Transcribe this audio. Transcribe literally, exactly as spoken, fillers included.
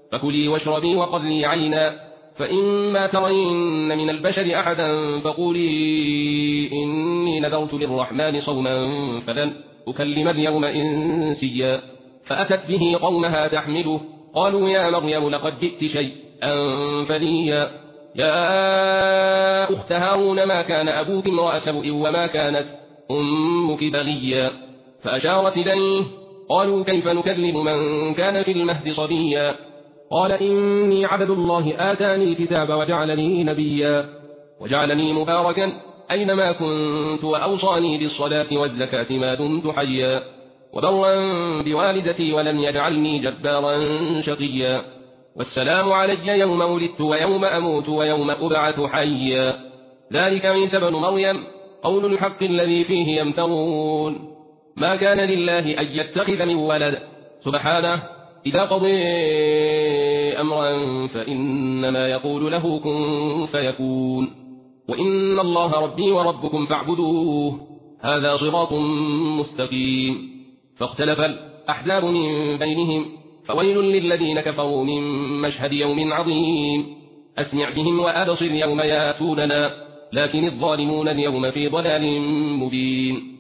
فكلي واشربي وقري عينا، فإما ترين من البشر أحدا فقولي إني نذرت للرحمن صوما فلن أكلم اليوم إنسيا. فأتت به قومها تحمله قالوا يا مريم لقد جئت شيئا فريا. يا أخت هارون ما كان أبوك امرأ سوء وما كانت أمك بغيا. فأشارت إليه قالوا كيف نكلم من كان في المهد صبيا. قال إني عبد الله آتاني الكتاب وجعلني نبيا وجعلني مباركا أينما كنت وأوصاني بالصلاة والزكاة ما دمت حيا وبرا بوالدتي ولم يجعلني جبارا شقيا. والسلام علي يوم ولدت ويوم أموت ويوم أبعث حيا. ذلك عيسى ابن مريم قول الحق الذي فيه يمترون. ما كان لله أن يتخذ من ولد سبحانه إذا قضي أمرا فإنما يقول له كن فيكون. وإن الله ربي وربكم فاعبدوه هذا صراط مستقيم. فاختلف الأحزاب من بينهم فويل للذين كفروا من مشهد يوم عظيم. أسمع بهم وأبصر يوم ياتوننا لكن الظالمون اليوم في ضلال مبين.